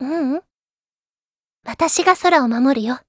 ううん。私が空を守るよ。